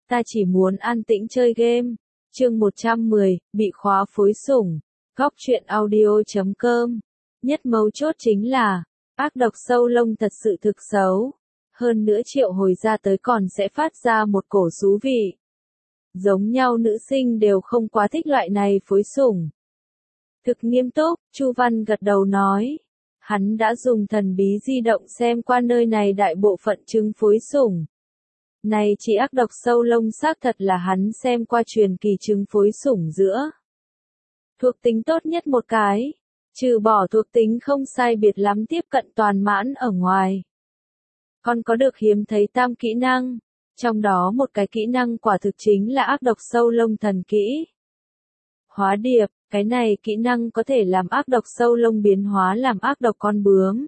ta chỉ muốn an tĩnh chơi game. Chương 110, bị khóa phối sủng. Góc truyện audio.com. Nhất mấu chốt chính là, ác độc sâu lông thật sự thực xấu. Hơn nữa triệu hồi ra tới còn sẽ phát ra một cổ xú vị. Giống nhau nữ sinh đều không quá thích loại này phối sủng. Thực nghiêm túc, Chu Văn gật đầu nói. Hắn đã dùng thần bí di động xem qua nơi này đại bộ phận trứng phối sủng. Này chỉ ác độc sâu lông xác thật là hắn xem qua truyền kỳ trứng phối sủng giữa. Thuộc tính tốt nhất một cái, trừ bỏ thuộc tính không sai biệt lắm tiếp cận toàn mãn ở ngoài. Còn có được hiếm thấy tam kỹ năng, trong đó một cái kỹ năng quả thực chính là ác độc sâu lông thần kỹ. Hóa điệp, cái này kỹ năng có thể làm ác độc sâu lông biến hóa làm ác độc con bướm.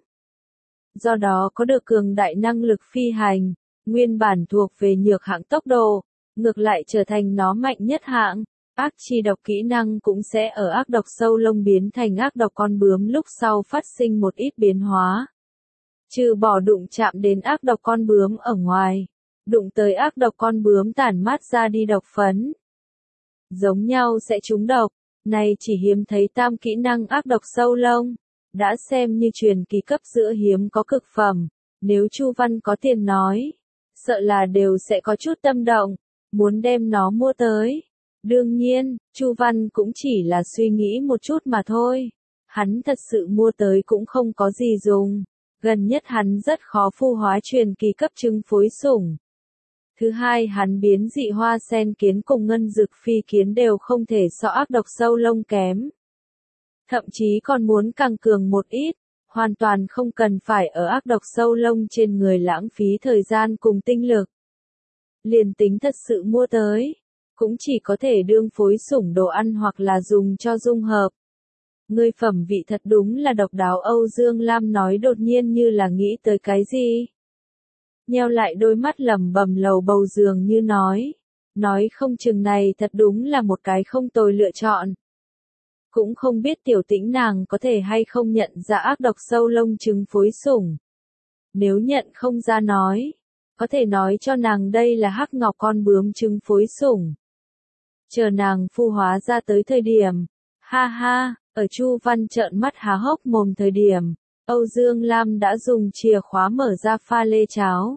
Do đó có được cường đại năng lực phi hành, nguyên bản thuộc về nhược hạng tốc độ, ngược lại trở thành nó mạnh nhất hạng. Ác chi độc kỹ năng cũng sẽ ở ác độc sâu lông biến thành ác độc con bướm lúc sau phát sinh một ít biến hóa. Trừ bỏ đụng chạm đến ác độc con bướm ở ngoài, đụng tới ác độc con bướm tản mát ra đi độc phấn. Giống nhau sẽ trúng độc, này chỉ hiếm thấy tam kỹ năng ác độc sâu lông, đã xem như truyền kỳ cấp giữa hiếm có cực phẩm, nếu Chu Văn có tiền nói, sợ là đều sẽ có chút tâm động, muốn đem nó mua tới. Đương nhiên, Chu Văn cũng chỉ là suy nghĩ một chút mà thôi, hắn thật sự mua tới cũng không có gì dùng, gần nhất hắn rất khó phu hóa truyền kỳ cấp trứng phối sủng. Thứ hai hắn biến dị hoa sen kiến cùng ngân dực phi kiến đều không thể so ác độc sâu lông kém. Thậm chí còn muốn càng cường một ít, hoàn toàn không cần phải ở ác độc sâu lông trên người lãng phí thời gian cùng tinh lực. Liền tính thật sự mua tới, cũng chỉ có thể đương phối sủng đồ ăn hoặc là dùng cho dung hợp. Ngươi phẩm vị thật đúng là độc đáo. Âu Dương Lam nói đột nhiên như là nghĩ tới cái gì. Nheo lại đôi mắt lẩm bẩm lầu bầu dường như nói không chừng này thật đúng là một cái không tồi lựa chọn. Cũng không biết tiểu tĩnh nàng có thể hay không nhận ra ác độc sâu lông trứng phối sủng. Nếu nhận không ra nói, có thể nói cho nàng đây là hắc ngọc con bướm trứng phối sủng. Chờ nàng phu hóa ra tới thời điểm, ha ha, ở Chu Văn trợn mắt há hốc mồm thời điểm, Âu Dương Lam đã dùng chìa khóa mở ra pha lê cháo.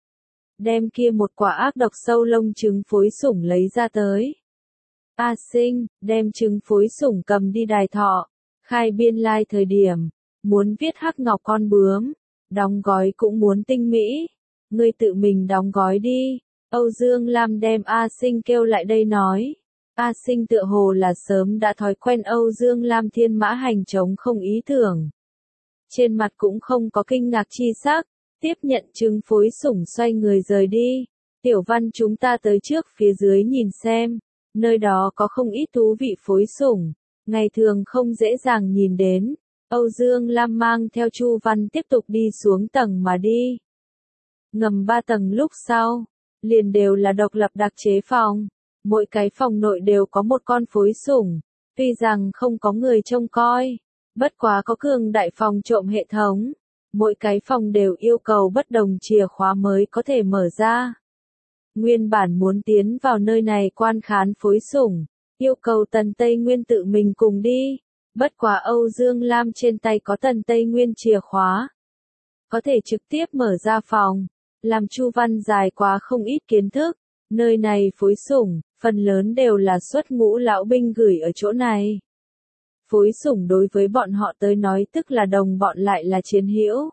Đem kia một quả ác độc sâu lông trứng phối sủng lấy ra tới. A Sinh, đem trứng phối sủng cầm đi đài thọ, khai biên lai thời điểm, muốn viết hắc ngọc con bướm, đóng gói cũng muốn tinh mỹ, ngươi tự mình đóng gói đi. Âu Dương Lam đem A Sinh kêu lại đây nói. A Sinh tựa hồ là sớm đã thói quen Âu Dương Lam thiên mã hành trống không ý tưởng. Trên mặt cũng không có kinh ngạc chi sắc, tiếp nhận trứng phối sủng xoay người rời đi. Tiểu Văn chúng ta tới trước phía dưới nhìn xem, nơi đó có không ít thú vị phối sủng, ngày thường không dễ dàng nhìn đến. Âu Dương Lam mang theo Chu Văn tiếp tục đi xuống tầng mà đi. Ngầm 3 tầng lúc sau, liền đều là độc lập đặc chế phòng. Mỗi cái phòng nội đều có một con phối sủng, tuy rằng không có người trông coi, bất quá có cường đại phòng trộm hệ thống, mỗi cái phòng đều yêu cầu bất đồng chìa khóa mới có thể mở ra. Nguyên bản muốn tiến vào nơi này quan khán phối sủng, yêu cầu Tần Tây Nguyên tự mình cùng đi, bất quá Âu Dương Lam trên tay có Tần Tây Nguyên chìa khóa, có thể trực tiếp mở ra phòng, làm Chu Văn dài quá không ít kiến thức. Nơi này phối sủng, phần lớn đều là xuất ngũ lão binh gửi ở chỗ này. Phối sủng đối với bọn họ tới nói tức là đồng bọn lại là chiến hữu.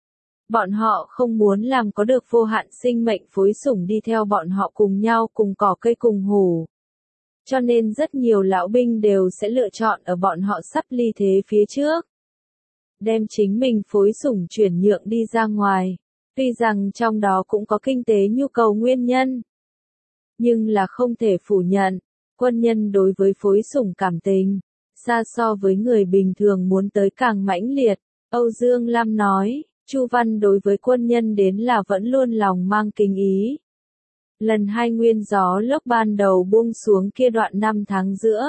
Bọn họ không muốn làm có được vô hạn sinh mệnh phối sủng đi theo bọn họ cùng nhau cùng cỏ cây cùng hủ. Cho nên rất nhiều lão binh đều sẽ lựa chọn ở bọn họ sắp ly thế phía trước. Đem chính mình phối sủng chuyển nhượng đi ra ngoài. Tuy rằng trong đó cũng có kinh tế nhu cầu nguyên nhân. Nhưng là không thể phủ nhận, quân nhân đối với phối sủng cảm tình, xa so với người bình thường muốn tới càng mãnh liệt. Âu Dương Lam nói, Chu Văn đối với quân nhân đến là vẫn luôn lòng mang kính ý. Lần 2 nguyên gió lốc ban đầu buông xuống kia đoạn 5 tháng giữa,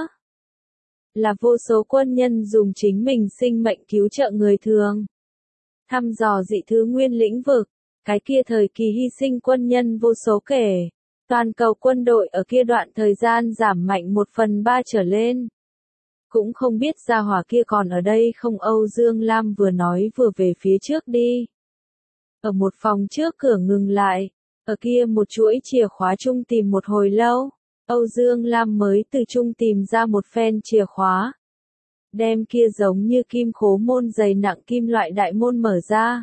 là vô số quân nhân dùng chính mình sinh mệnh cứu trợ người thường. Thăm dò dị thứ nguyên lĩnh vực, cái kia thời kỳ hy sinh quân nhân vô số kể. Toàn cầu quân đội ở kia đoạn thời gian giảm mạnh 1/3 trở lên. Cũng không biết gia hỏa kia còn ở đây không. Âu Dương Lam vừa nói vừa về phía trước đi. Ở một phòng trước cửa ngừng lại, ở kia một chuỗi chìa khóa chung tìm một hồi lâu, Âu Dương Lam mới từ chung tìm ra một phen chìa khóa. Đem kia giống như kim khố môn dày nặng kim loại đại môn mở ra.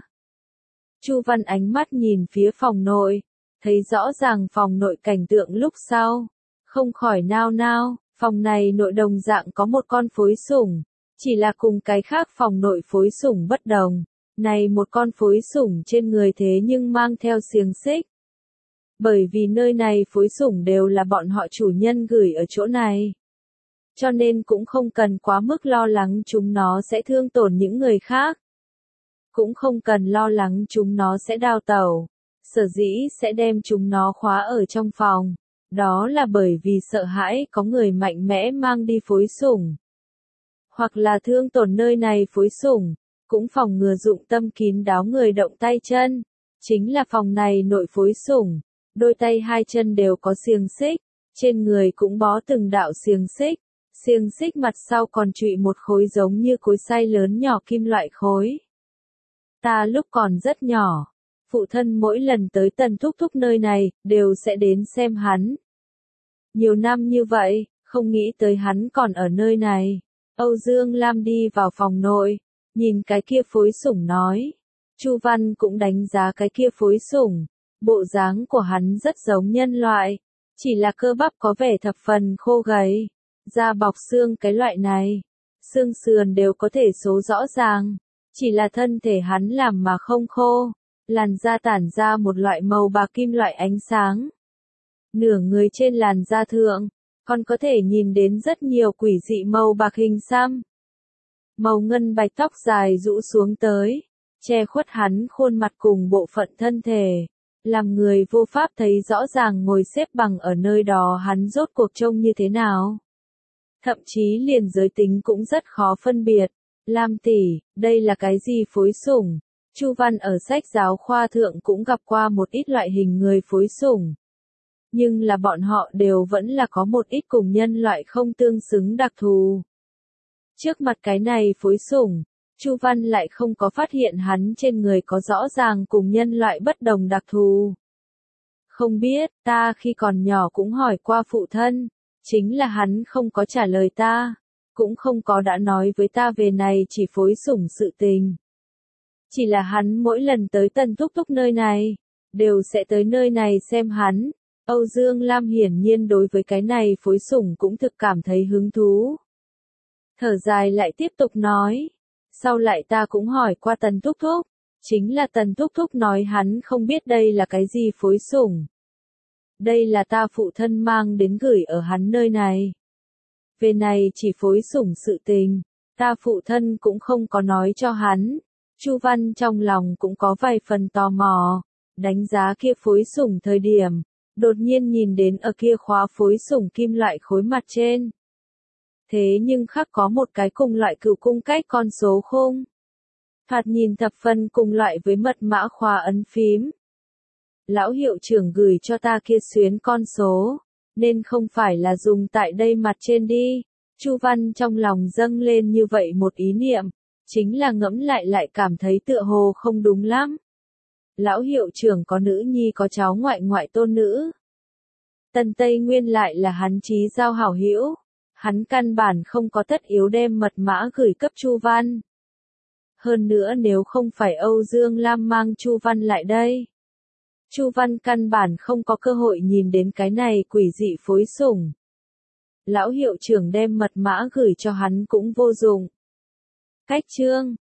Chu Văn ánh mắt nhìn phía phòng nội, thấy rõ ràng phòng nội cảnh tượng lúc sau, không khỏi nao nao. Phòng này nội đồng dạng có một con phối sủng, chỉ là cùng cái khác phòng nội phối sủng bất đồng. Này một con phối sủng trên người thế nhưng mang theo xiềng xích. Bởi vì nơi này phối sủng đều là bọn họ chủ nhân gửi ở chỗ này. Cho nên cũng không cần quá mức lo lắng chúng nó sẽ thương tổn những người khác. Cũng không cần lo lắng chúng nó sẽ đào tẩu. Sở dĩ sẽ đem chúng nó khóa ở trong phòng. Đó là bởi vì sợ hãi có người mạnh mẽ mang đi phối sủng. Hoặc là thương tổn nơi này phối sủng. Cũng phòng ngừa dụng tâm kín đáo người động tay chân. Chính là phòng này nội phối sủng. Đôi tay hai chân đều có xiềng xích. Trên người cũng bó từng đạo xiềng xích. Xiềng xích mặt sau còn trụy một khối giống như cối xay lớn nhỏ kim loại khối. Ta lúc còn rất nhỏ. Phụ thân mỗi lần tới Tần Thúc Thúc nơi này, đều sẽ đến xem hắn. Nhiều năm như vậy, không nghĩ tới hắn còn ở nơi này. Âu Dương Lam đi vào phòng nội, nhìn cái kia phối sủng nói. Chu Văn cũng đánh giá cái kia phối sủng. Bộ dáng của hắn rất giống nhân loại, chỉ là cơ bắp có vẻ thập phần khô gầy, da bọc xương cái loại này. Xương sườn đều có thể số rõ ràng, chỉ là thân thể hắn làm mà không khô. Làn da tản ra một loại màu bạc kim loại ánh sáng. Nửa người trên làn da thượng, còn có thể nhìn đến rất nhiều quỷ dị màu bạc hình xăm. Màu ngân bạch tóc dài rũ xuống tới, che khuất hắn khuôn mặt cùng bộ phận thân thể, làm người vô pháp thấy rõ ràng ngồi xếp bằng ở nơi đó hắn rốt cuộc trông như thế nào. Thậm chí liền giới tính cũng rất khó phân biệt. Lam tỷ, đây là cái gì phối sủng? Chu Văn ở sách giáo khoa thượng cũng gặp qua một ít loại hình người phối sủng. Nhưng là bọn họ đều vẫn là có một ít cùng nhân loại không tương xứng đặc thù. Trước mặt cái này phối sủng, Chu Văn lại không có phát hiện hắn trên người có rõ ràng cùng nhân loại bất đồng đặc thù. Không biết, ta khi còn nhỏ cũng hỏi qua phụ thân, chính là hắn không có trả lời ta, cũng không có đã nói với ta về này chỉ phối sủng sự tình. Chỉ là hắn mỗi lần tới Tần Thúc Thúc nơi này, đều sẽ tới nơi này xem hắn. Âu Dương Lam hiển nhiên đối với cái này phối sủng cũng thực cảm thấy hứng thú. Thở dài lại tiếp tục nói. Sau lại ta cũng hỏi qua Tần Thúc Thúc. Chính là Tần Thúc Thúc nói hắn không biết đây là cái gì phối sủng. Đây là ta phụ thân mang đến gửi ở hắn nơi này. Về này chỉ phối sủng sự tình, ta phụ thân cũng không có nói cho hắn. Chu Văn trong lòng cũng có vài phần tò mò, đánh giá kia phối sủng thời điểm, đột nhiên nhìn đến ở kia khóa phối sủng kim loại khối mặt trên. Thế nhưng khắc có một cái cùng loại cựu cung cách con số khung. Thoạt nhìn thập phần cùng loại với mật mã khóa ấn phím. Lão hiệu trưởng gửi cho ta kia xuyến con số, nên không phải là dùng tại đây mặt trên đi. Chu Văn trong lòng dâng lên như vậy một ý niệm, chính là ngẫm lại cảm thấy tựa hồ không đúng lắm. Lão hiệu trưởng có nữ nhi có cháu ngoại tôn nữ. Tần Tây Nguyên lại là hắn chí giao hảo hữu, hắn căn bản không có tất yếu đem mật mã gửi cấp Chu Văn. Hơn nữa nếu không phải Âu Dương Lam mang Chu Văn lại đây, Chu Văn căn bản không có cơ hội nhìn đến cái này quỷ dị phối sủng. Lão hiệu trưởng đem mật mã gửi cho hắn cũng vô dụng. Cách chương